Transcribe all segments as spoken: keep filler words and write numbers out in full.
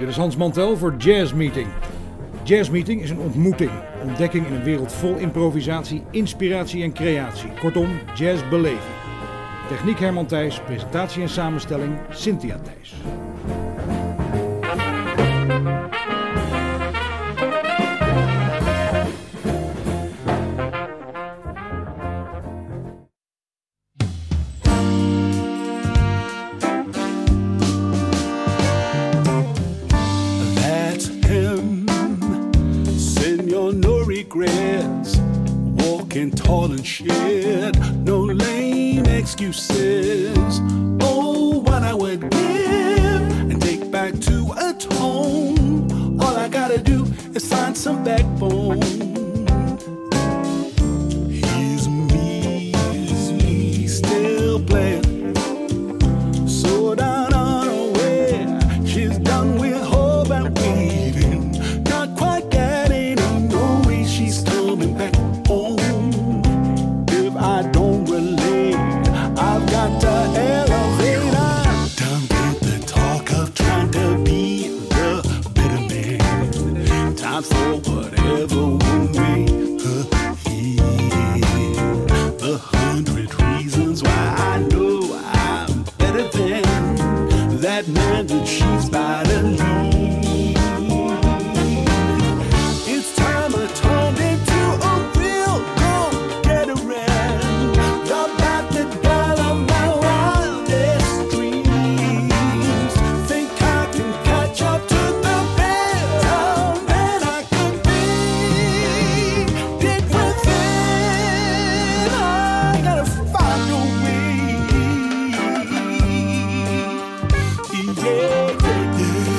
is Hans Mantel voor Jazz Meeting. Jazz Meeting is een ontmoeting, ontdekking in een wereld vol improvisatie, inspiratie en creatie. Kortom, jazz beleven. Techniek Herman Thijs, presentatie en samenstelling Cynthia Thijs. Walking tall and shit, no lame excuses. Oh, what I would give and take back to atone. All I gotta do is find some backbone. He's me, he's me, still playing. So down unaware, she's done with hope and weaving. Not quite getting no way she's coming back home. If I don't relate, I've got to elevate. I don't get the talk of trying to be the better man. Time for whatever will make her heal. The hundred reasons why I know I'm better than that man that she's by to leave. It's time I turned into a real go-getter. The bastard girl of my wildest dreams. Think I can catch up to the better man I could be. Deep within, I gotta find a way. Yeah, yeah,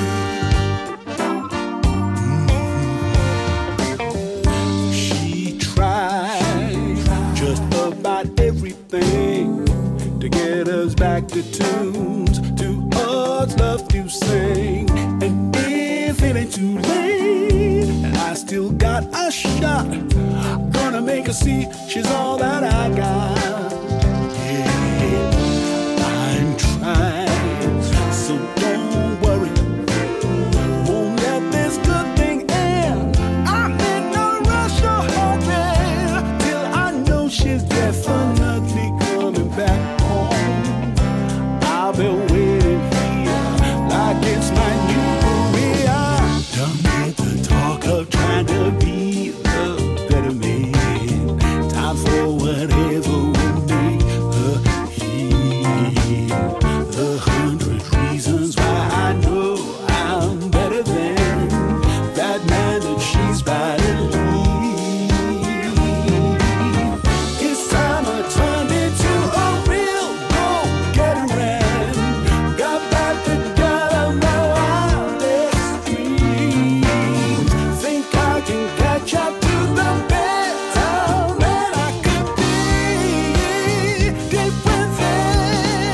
yeah. She tried just about everything to get us back to tunes, to us love to sing. And if it ain't too late, and I still got a shot, gonna make her see she's all that I got. Yeah, I'm trying, so don't worry. Won't let this good thing end. I'm in no rush or hurry till I know she's definitely coming back home. I'll be waiting here like it's my new career. Don't get the talk of trying to be the better man. Time for whatever will make her heal. The hundred reasons why I know I'm better than that man that she's by to leave. It's time I turned into a real go-getter and got back the girl of my wildest dreams. Think I can catch up to the better man I could be. Deep within,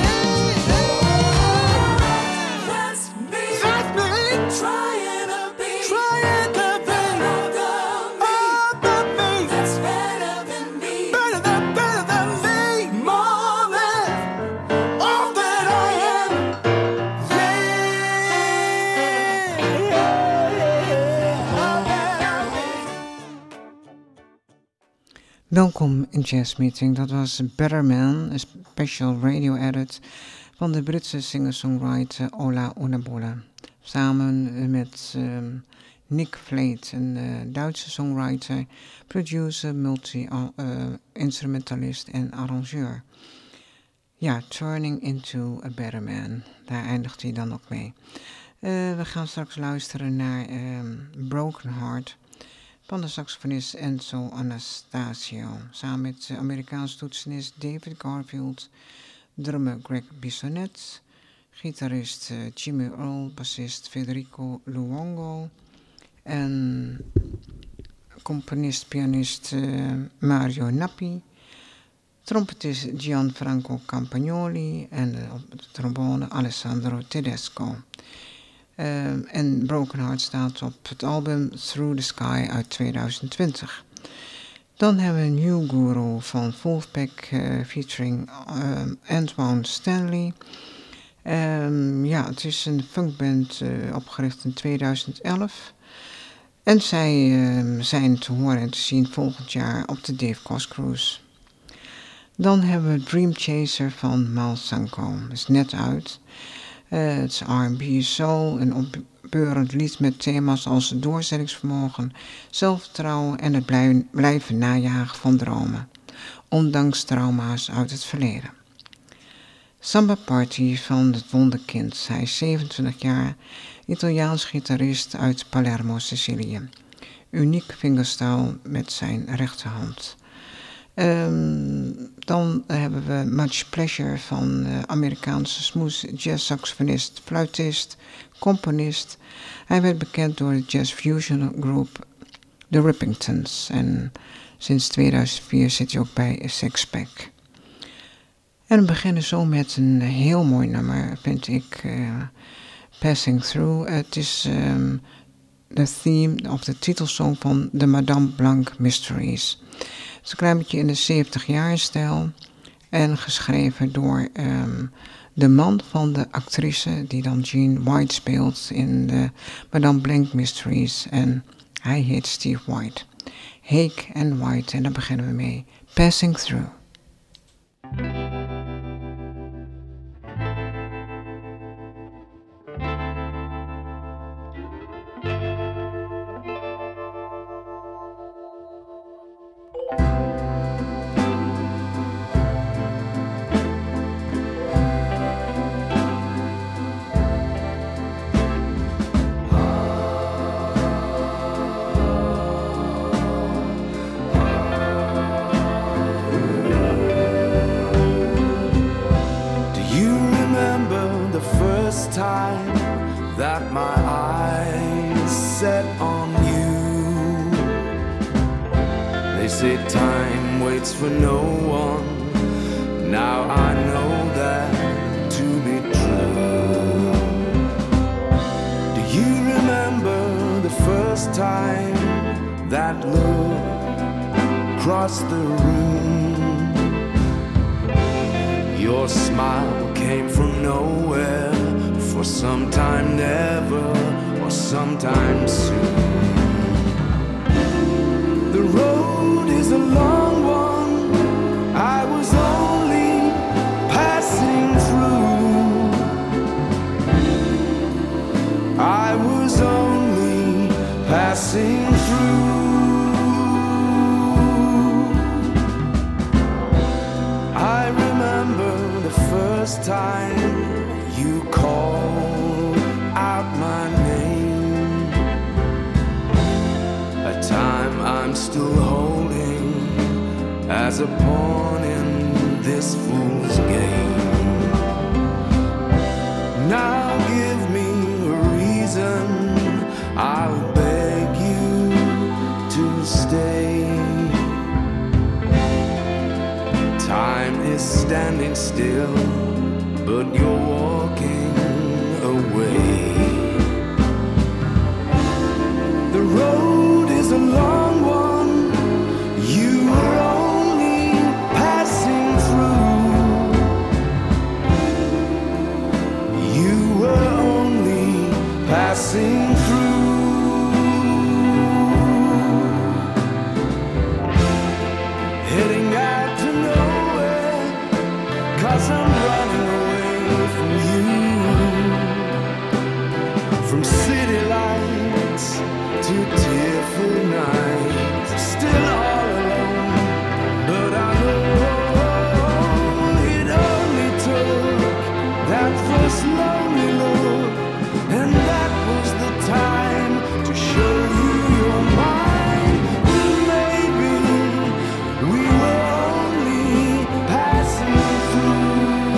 that's me. That's me. Trying to be, trying to be all the me. That's better than me. Better than, better than me. More than all that I am. Welkom in Jazz Meeting. Dat was Better Man, een special radio edit van de Britse singer-songwriter Ola Onabola. Samen met um, Nick Vleet, een uh, Duitse songwriter, producer, multi-instrumentalist en arrangeur. Ja, Turning into a Better Man. Daar eindigt hij dan ook mee. Uh, we gaan straks luisteren naar um, Broken Heart van de saxofonist Enzo Anastasio. Samen met de Amerikaanse toetsenist David Garfield, drummer Greg Bissonette, gitarist uh, Jimmy Earl, bassist Federico Luongo en componist-pianist uh, Mario Nappi, trompetist Gianfranco Campagnoli en uh, op de trombone Alessandro Tedesco. Uh, en Broken Heart staat op het album Through the Sky uit tweeduizend twintig. Dan hebben we New Guru van Wolfpack uh, featuring uh, Antoine Stanley. Um, ja, het is een funkband uh, opgericht in tweeduizend elf. En zij uh, zijn te horen en te zien volgend jaar op de Dave Koz Cruise. Dan hebben we Dream Chaser van Mal Sanko. Dat is net uit. Uh, het is R en B, soul, een opbeurend lied met thema's als doorzettingsvermogen, zelfvertrouwen en het blij- blijven najagen van dromen, ondanks trauma's uit het verleden. Samba Party van het Wonderkind. Hij is zevenentwintig jaar, Italiaans gitarist uit Palermo, Sicilië. Uniek fingerstyle met zijn rechterhand. Um, dan hebben we Much Pleasure van uh, Amerikaanse smooth jazz-saxofonist, fluitist, componist. Hij werd bekend door de jazz fusion groep The Rippingtons en sinds tweeduizend vier zit hij ook bij Sixpack. En we beginnen zo met een heel mooi nummer, vind ik, uh, Passing Through. Het is um, de theme of de titelsong van de Madame Blanc Mysteries. Het is een klein beetje in de zeventig jaar stijl en geschreven door um, de man van de actrice die dan Jean White speelt in de Madame Blanc Mysteries en hij heet Steve White. Hake and White en daar beginnen we mee. Passing Through. For no one, now I know that to be true. Do you remember the first time that look crossed the room? Your smile came from nowhere, for sometime never, or sometime soon. The road is a long one, I was only passing through. I was only passing through. I remember the first time you called out my name, a time I'm still holding as a pawn in this fool's game. Now give me a reason, I'll beg you to stay. Time is standing still, but you're walking away. The road is a long one, you are passing through, heading out to nowhere, 'cause I'm running away from you, from city lights to tearful nights, still all alone, but I know it only took that first lonely look, and that was the time to show you your mind. Maybe we were only passing through.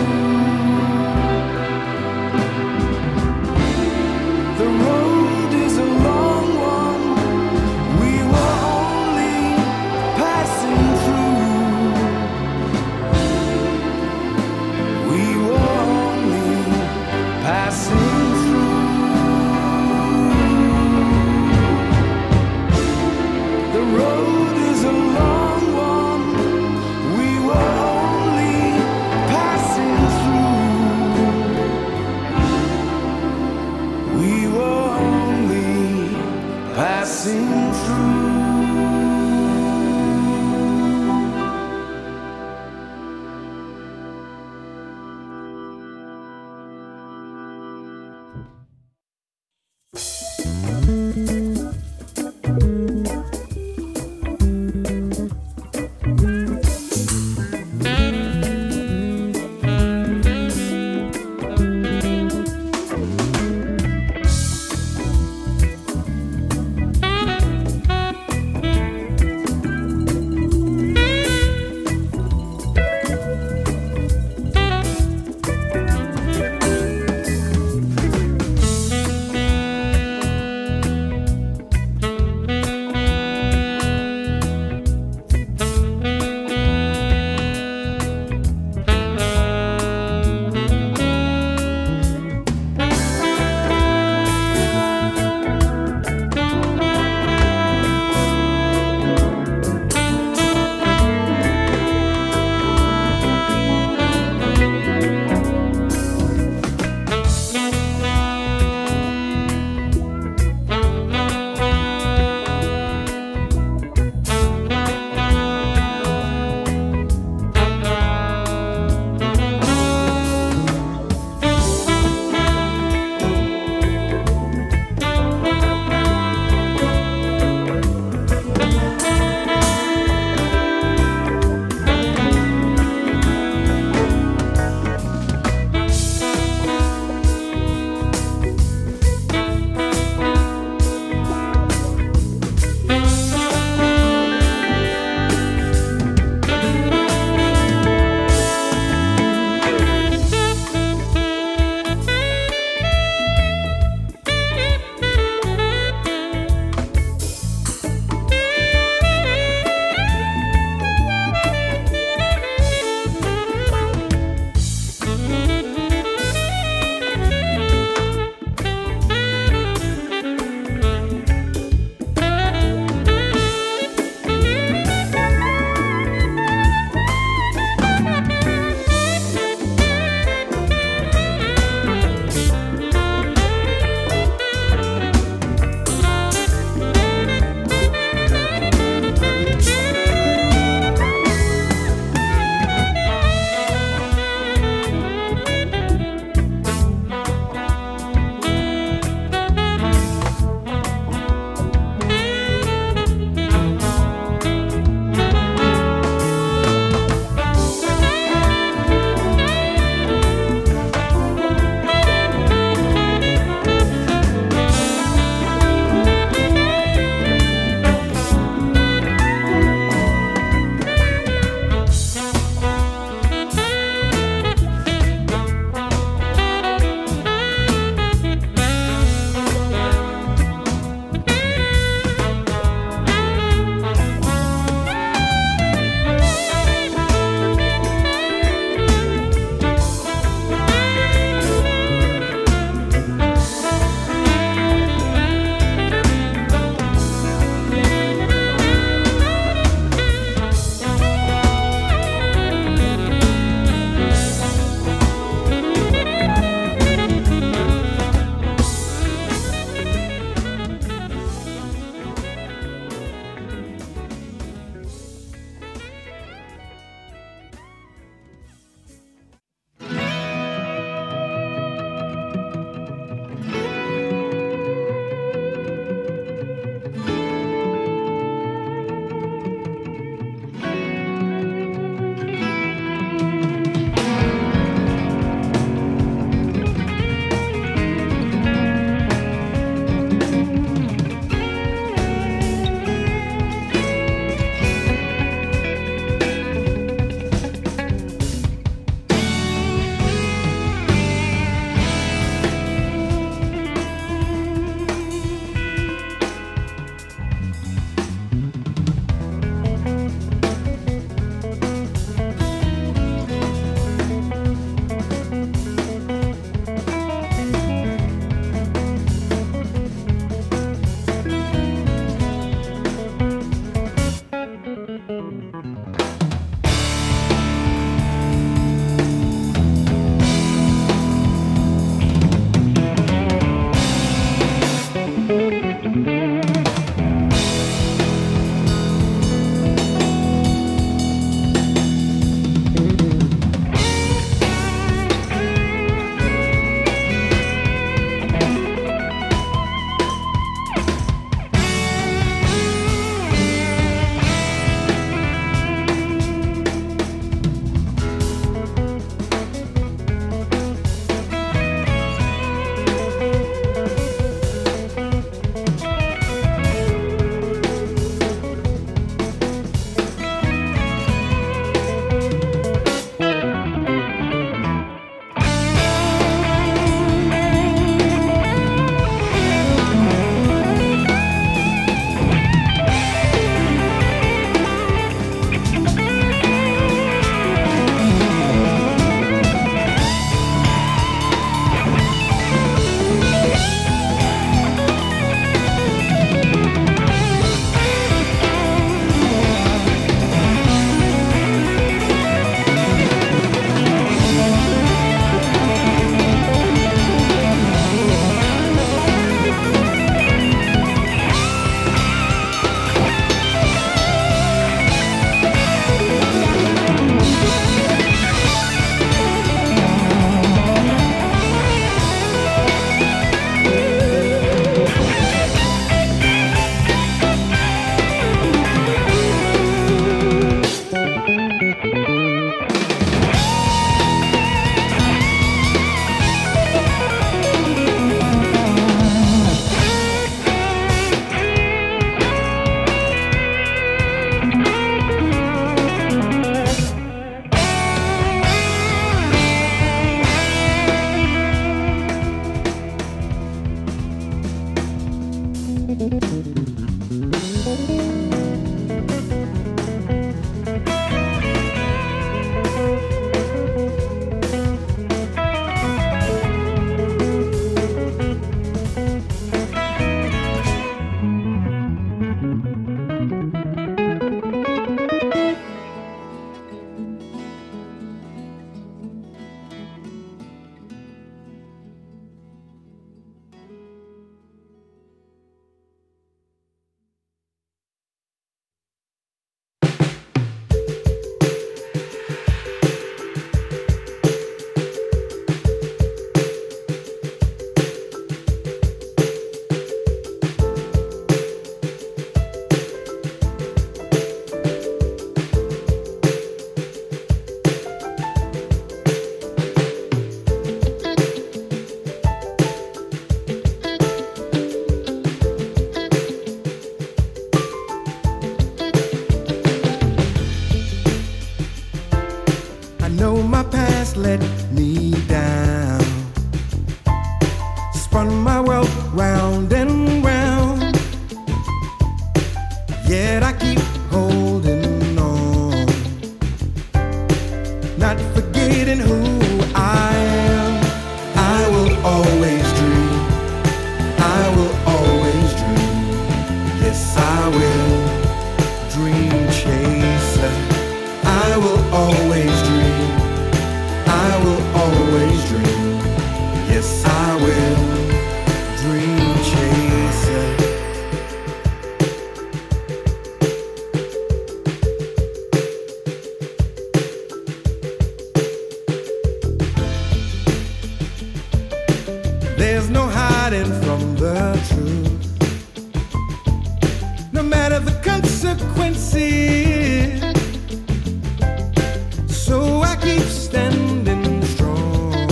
know my past let me down. Spun my world round and round. Yet I keep holding on, not forgetting who I am. I will always dream, I will always dream. Yes, I will, dream chaser. I will always dream, I will always dream. Yes, I will, dream chaser. There's no hiding from the truth, no matter the consequences. So I keep standing strong,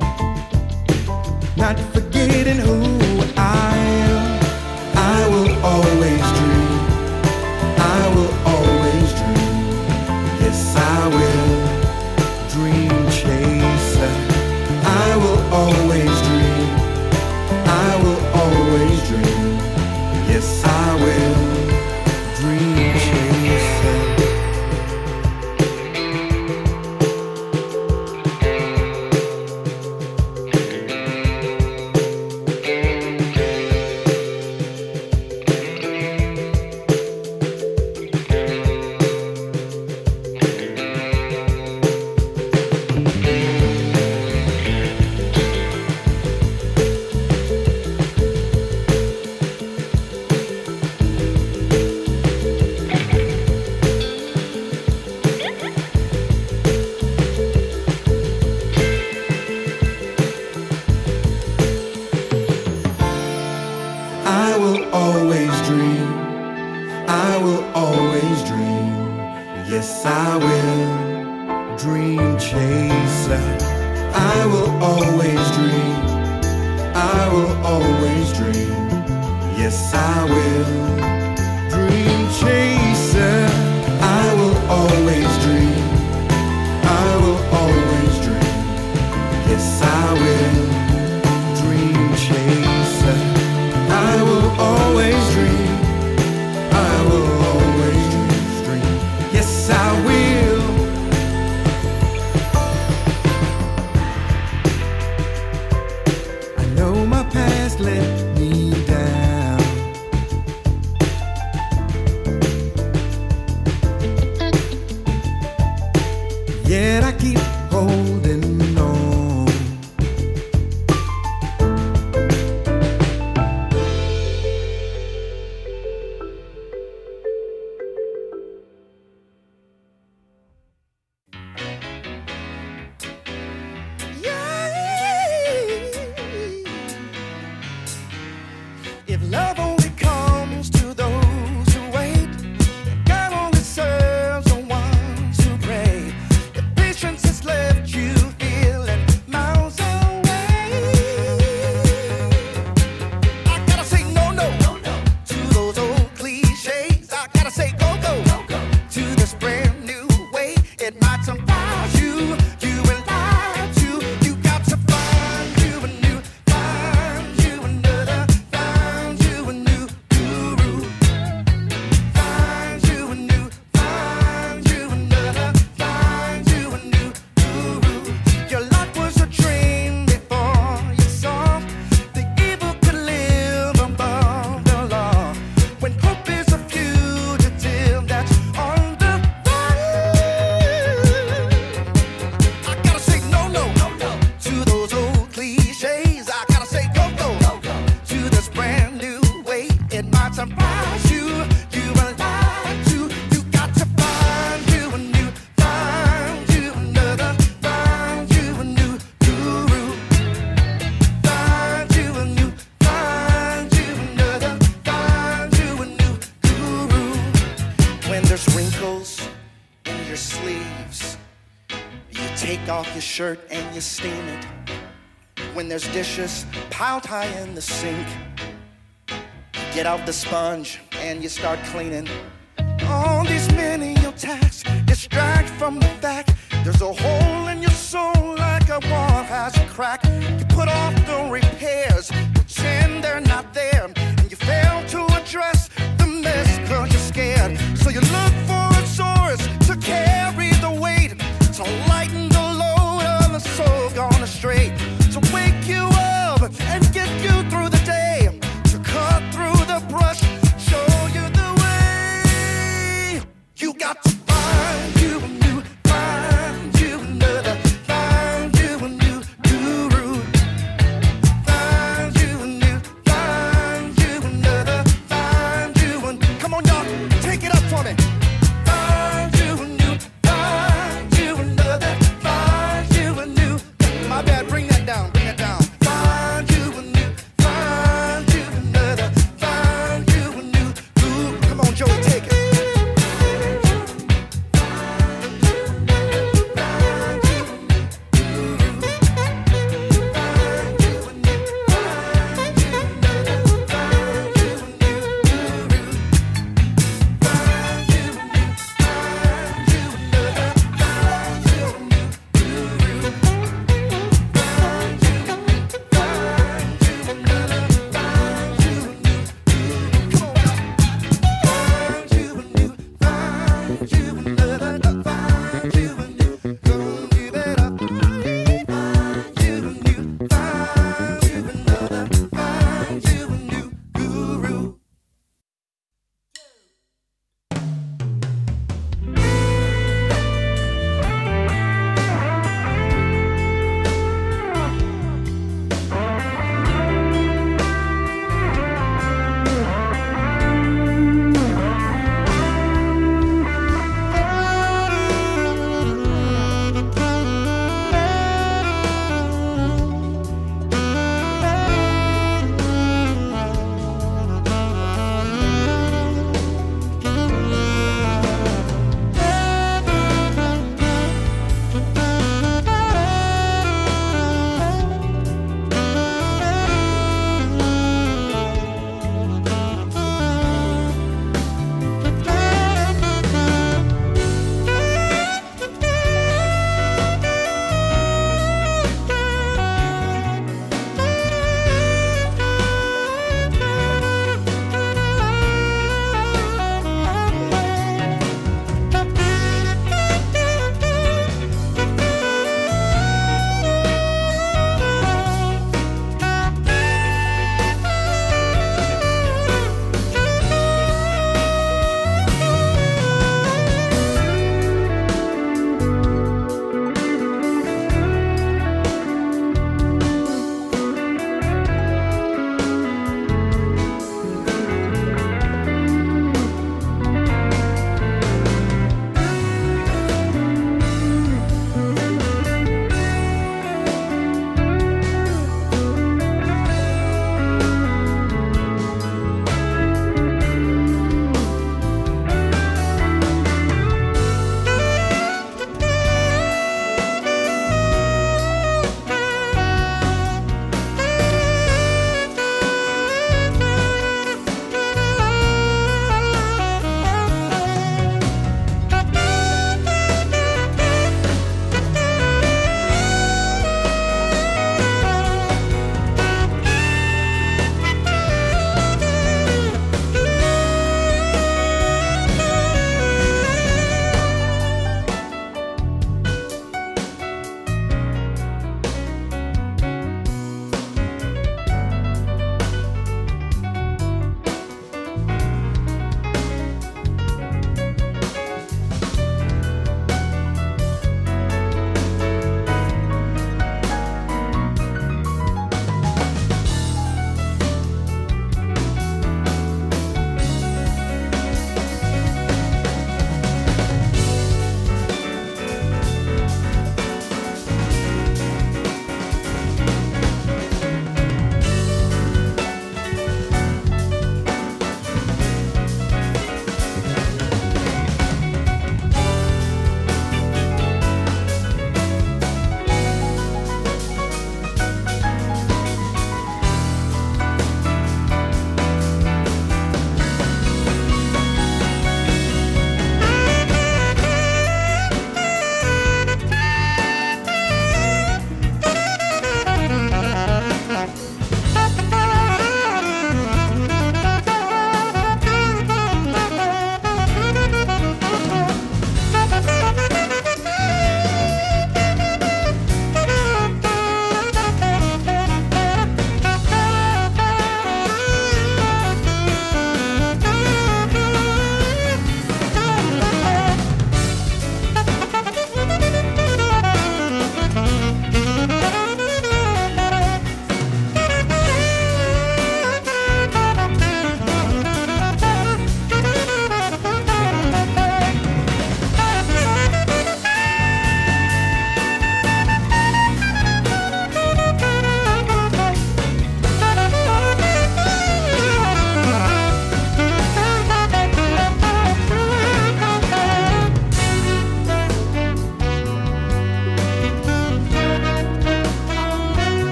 not forgetting who I am. I will always dream, I will always dream. Yes, I will, dream chaser. I will always dream, I will always dream. Yes, I will, dream chaser. I will always dream, I will always dream. Yes, I will, dream chaser. I will always dream, I will always dream. Yes, I will, dream chaser. I will always dream, I will always dream. Yes, I will, dream chaser. I will always dream, I will always dream, dream. Yes, I will. I know my past let me down. Yet I keep holding on. If love only comes to those who wait, God only serves the ones who pray. If patience has left you feeling miles away, I gotta say no, no, no, no to those old cliches. I gotta say go, go, go, go to this brand new way. It might surprise you, you will lie to. You got to find you a new, find you another, find you a new guru. Find you a new, find you another, find you a new guru. Your life was a dream before you saw the evil could live above the law. When hope is a fugitive that's on the run, I gotta say no, no, no, no to those old cliches. I gotta say go, go, go, go to this brand new way. It might surprise you, you will lie to. You got to find you a new, find you another, find you a new guru. Find you a new, find you another, find you a new guru. When there's wrinkles in your sleeves, you take off your shirt and you steam it. When there's dishes piled high in the sink, get out the sponge and you start cleaning. All these menial tasks distract from the fact There's a hole in your soul like a wall has a crack. You put off the repairs, pretend they're not there, and you fail to address the mess cause you're scared. So you look for a source to carry the weight, to lighten the load of the soul gone astray, to wake you up and get you through the day, to cut through the brush, show you the way. You got to find you a new, find you another, find you a new guru.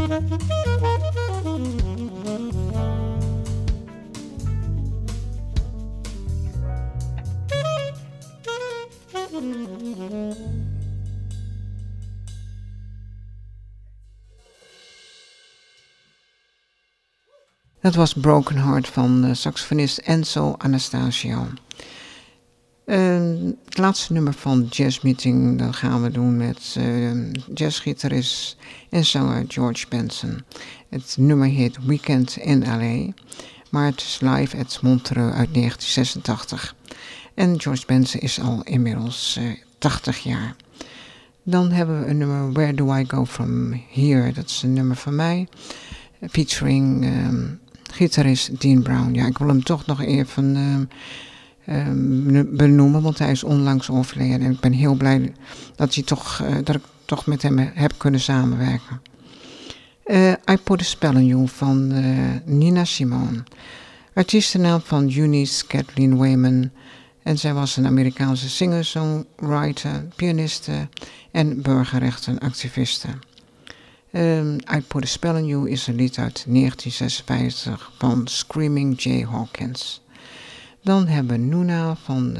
Dat was Broken Heart van uh, saxofonist Enzo Anastasio. Uh, het laatste nummer van Jazz Meeting, dat gaan we doen met uh, jazzgitarist en zanger George Benson. Het nummer heet Weekend in L A, maar het is live at Montreux uit negentien zesentachtig. En George Benson is al inmiddels uh, tachtig jaar. Dan hebben we een nummer Where Do I Go From Here, dat is een nummer van mij, featuring um, gitarist Dean Brown. Ja, ik wil hem toch nog even uh, um, benoemen, want hij is onlangs overleden. En ik ben heel blij dat, hij toch, uh, dat ik toch met hem heb kunnen samenwerken. Uh, I Put a Spell on You van uh, Nina Simone. Artiestennaam van Eunice Kathleen Wayman. En zij was een Amerikaanse singer, songwriter, pianiste en burgerrechtenactiviste. Um, I Put a Spell on You is een lied uit negentien zesenvijftig van Screaming Jay Hawkins. Dan hebben we Nuna van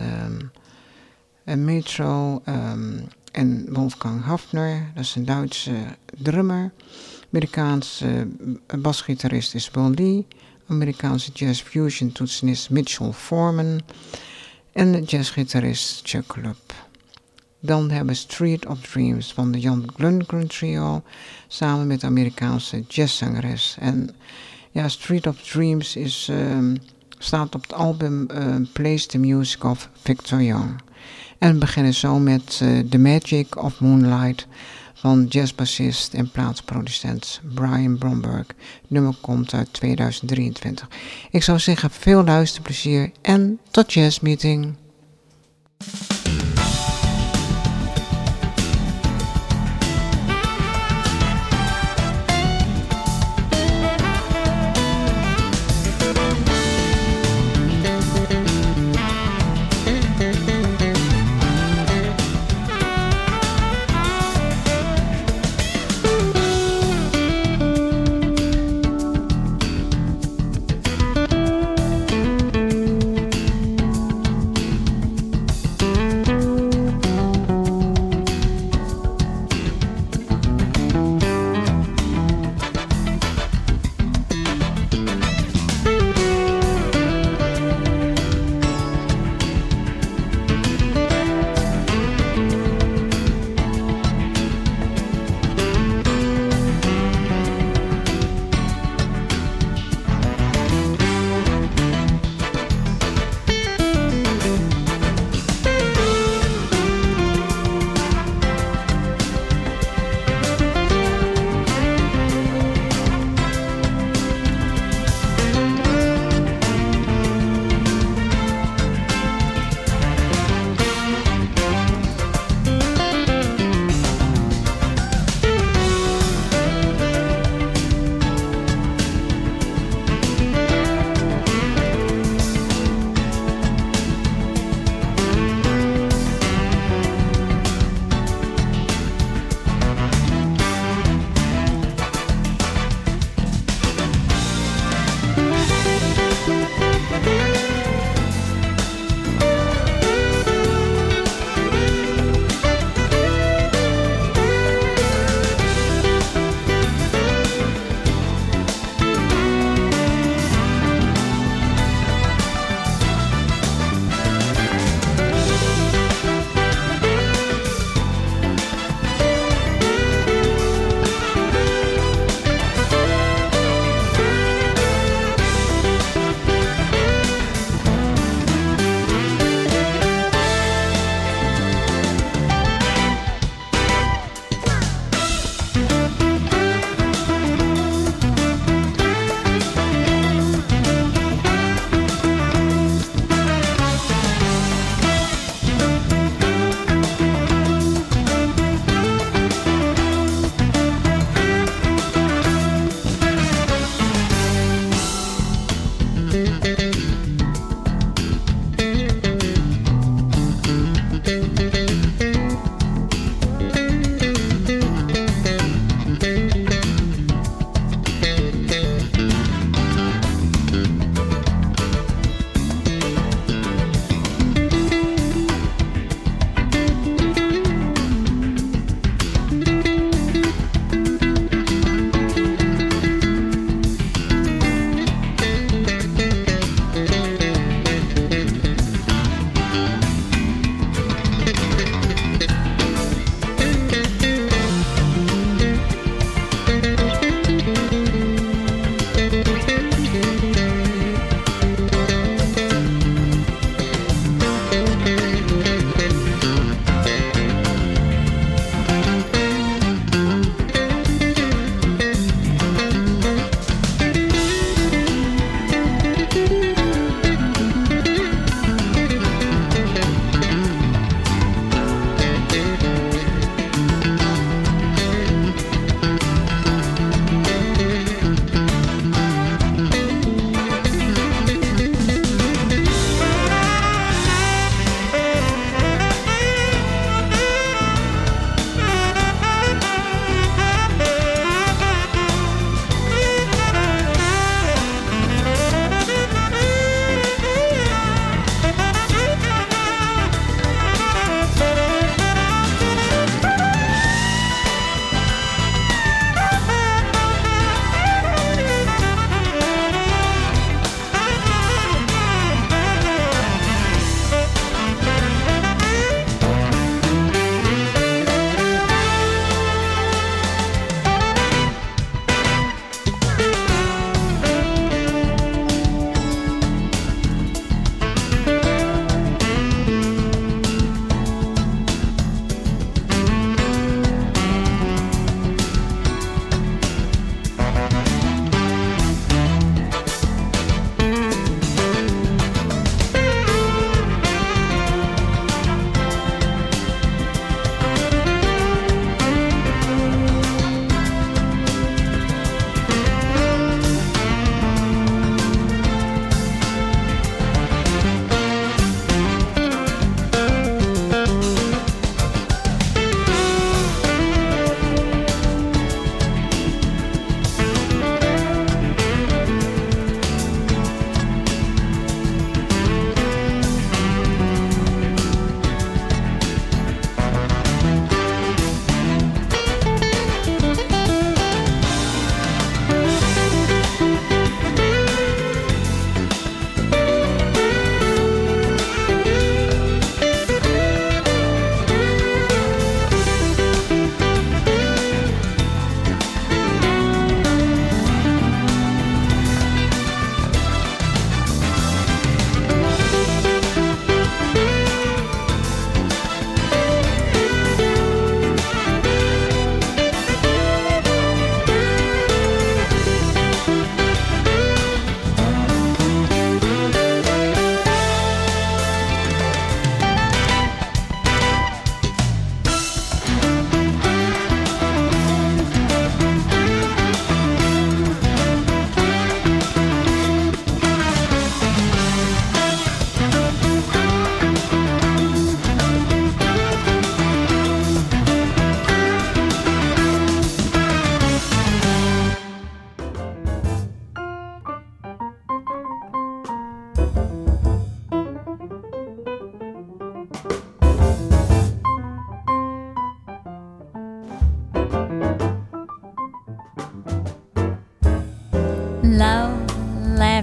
um, Metro um, en Wolfgang Hafner. Dat is een Duitse drummer. Amerikaanse uh, basgitarist is Will Lee. Amerikaanse jazz fusion toetsenist Mitchell Foreman. En jazzgitarist Chuck Lupp. Dan hebben we Street of Dreams van de Jan Lundgren Trio samen met de Amerikaanse jazzzangeres. En ja, Street of Dreams is, uh, staat op het album uh, Plays the Music of Victor Young. En we beginnen zo met uh, The Magic of Moonlight van jazzbassist en plaatsproducent Brian Bromberg. Het nummer komt uit tweeduizend drieëntwintig. Ik zou zeggen, veel luisterplezier en tot Jazz Meeting.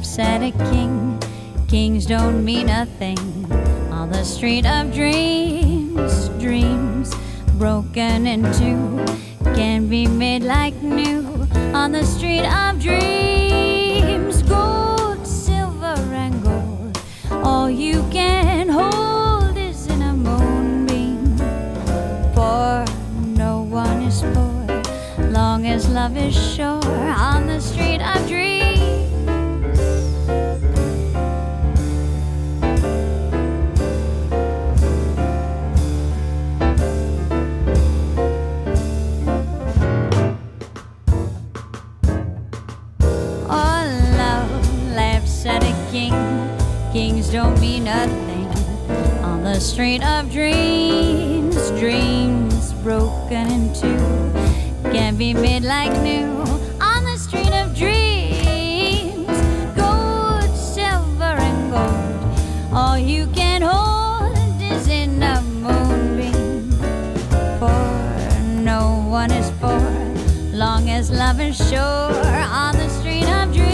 laughs at a king. Kings don't mean a thing on the street of dreams. Dreams broken in two can be made like new on the street of dreams. Gold, silver, and gold, all you can hold is in a moonbeam. For no one is poor, long as love is sure on the street of dreams. Kings don't mean nothing on the street of dreams. Dreams broken in two can be made like new on the street of dreams. Gold, silver, and gold, all you can hold is in a moonbeam. For no one is poor, long as love is sure on the street of dreams.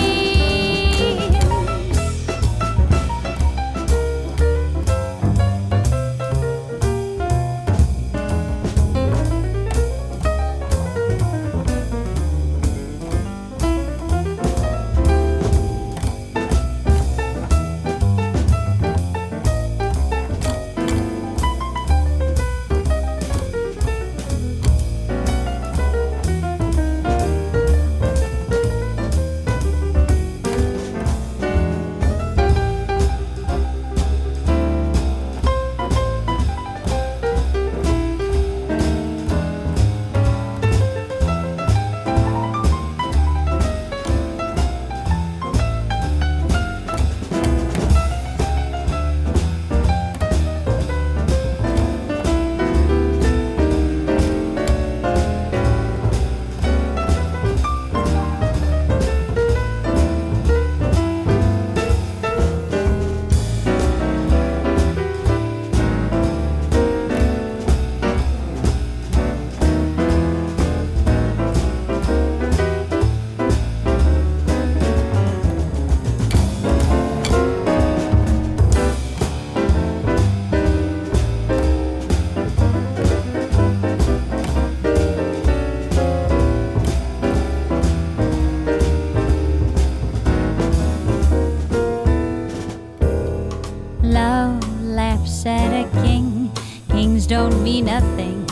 Don't mean nothing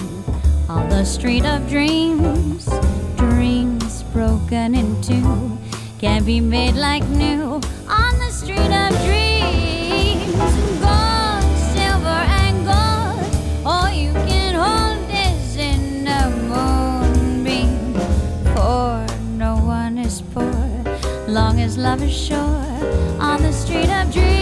on the street of dreams. Dreams broken in two can be made like new on the street of dreams. Gold, silver, and gold, all you can hold is in a moonbeam. For no one is poor, long as love is sure on the street of dreams.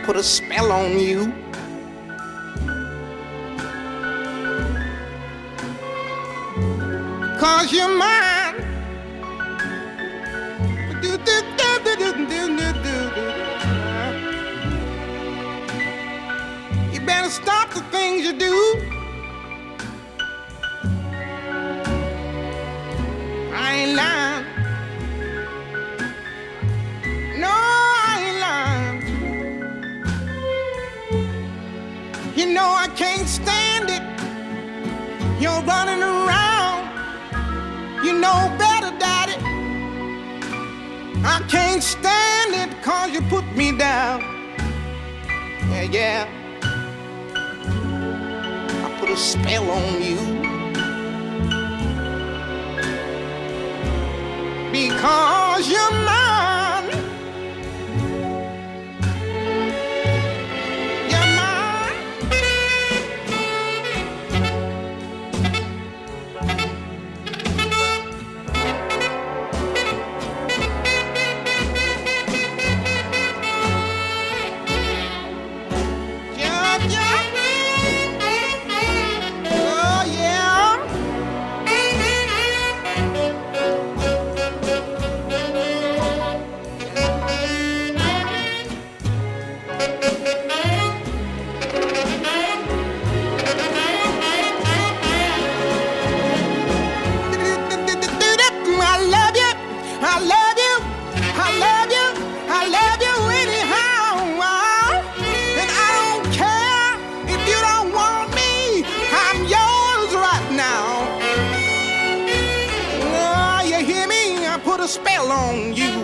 put a spell on you. Cause you're mine. Do, do, do, do, do, do, do, do. You better stop the things you do. I ain't lying. No, I ain't lying. You know I can't stand it. You're running around. You know better, Daddy. I can't stand it cause you put me down. Yeah, yeah. I put a spell on you. Because you're mine. You're mine. Yeah, yeah. Oh, yeah. I love you, I love you, I love you, I love you anyhow. And I don't care if you don't want me, I'm yours right now. Oh, you hear me? I put a spell on you.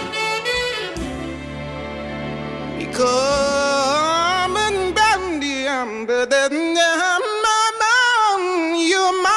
Because you're mine.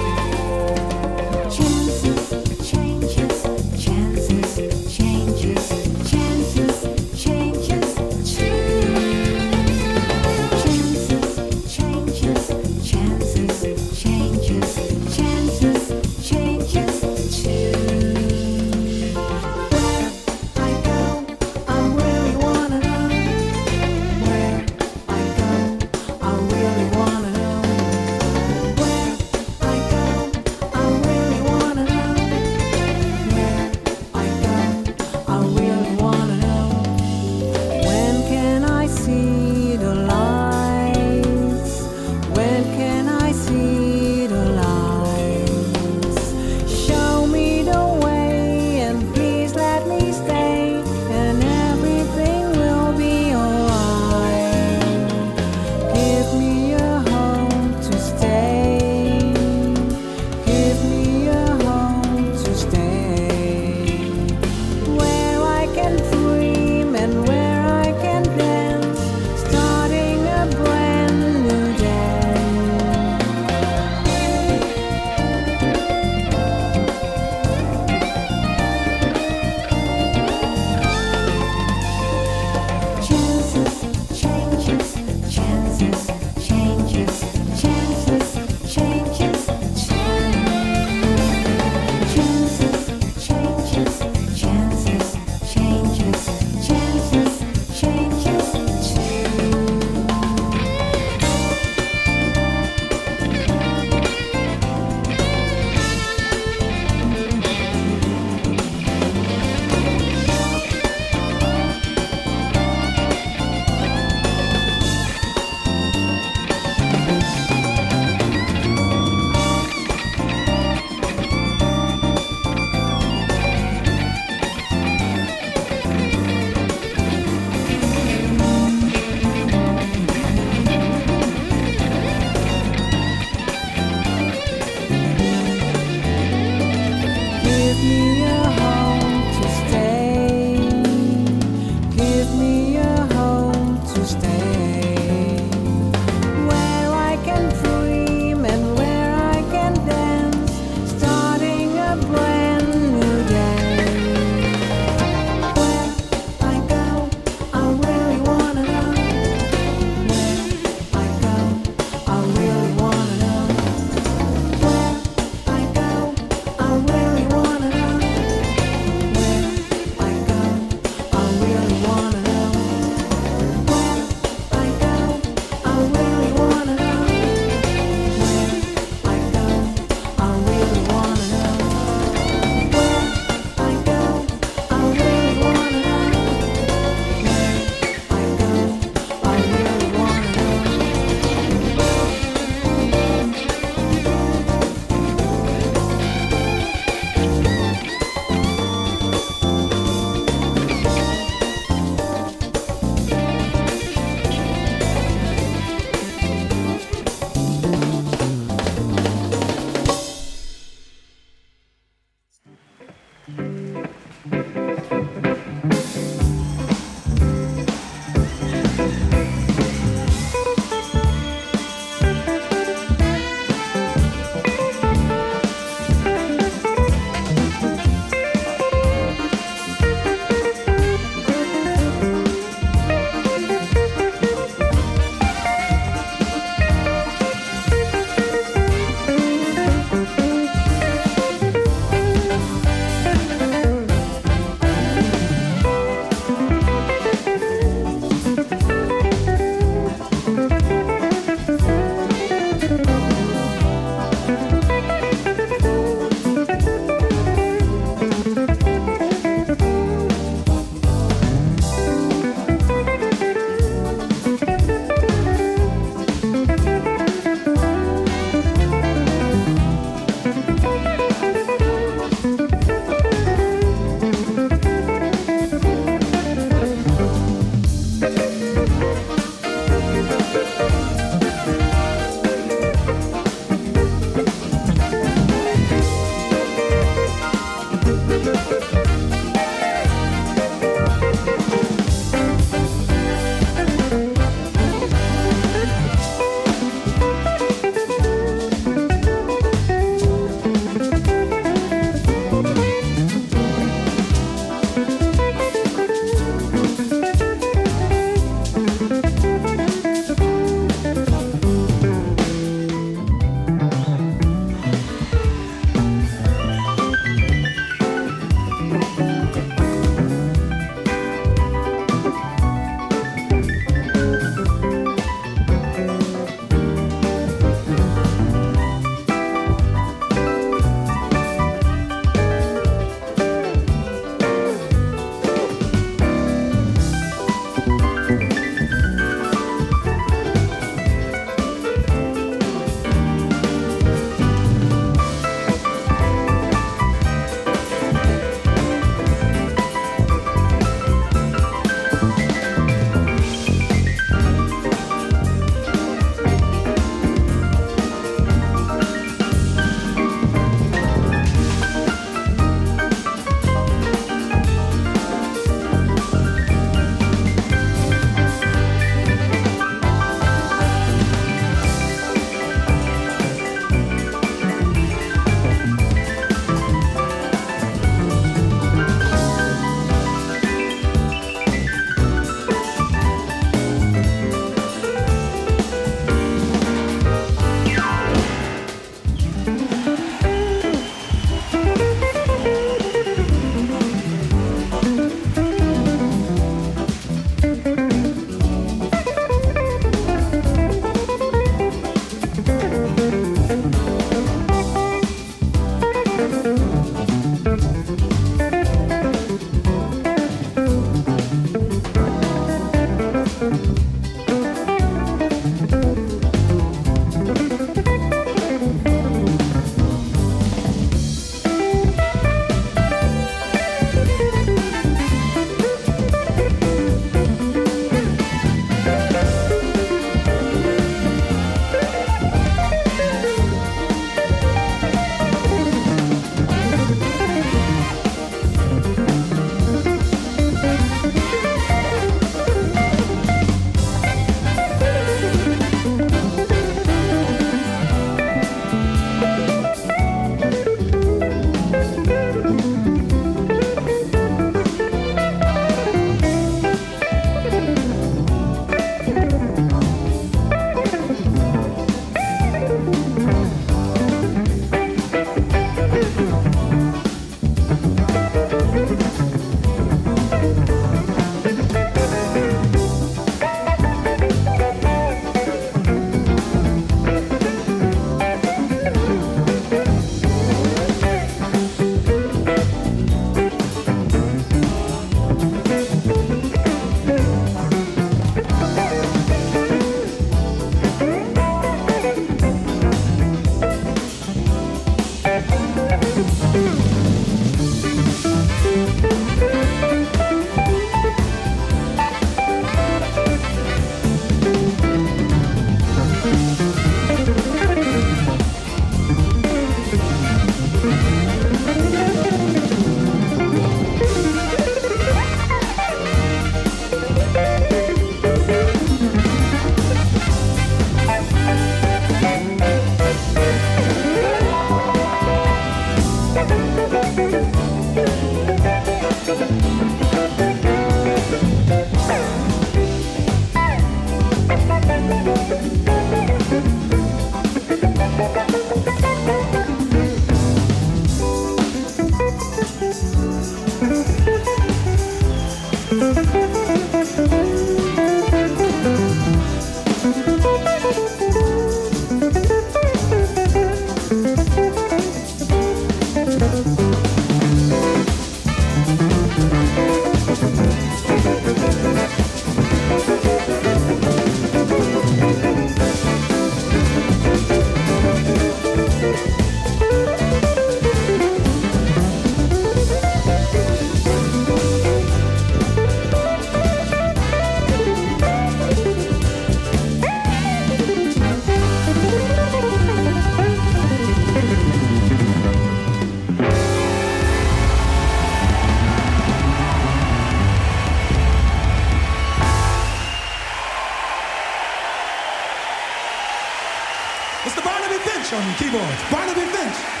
Mister Barnaby Finch on keyboards. Barnaby Finch.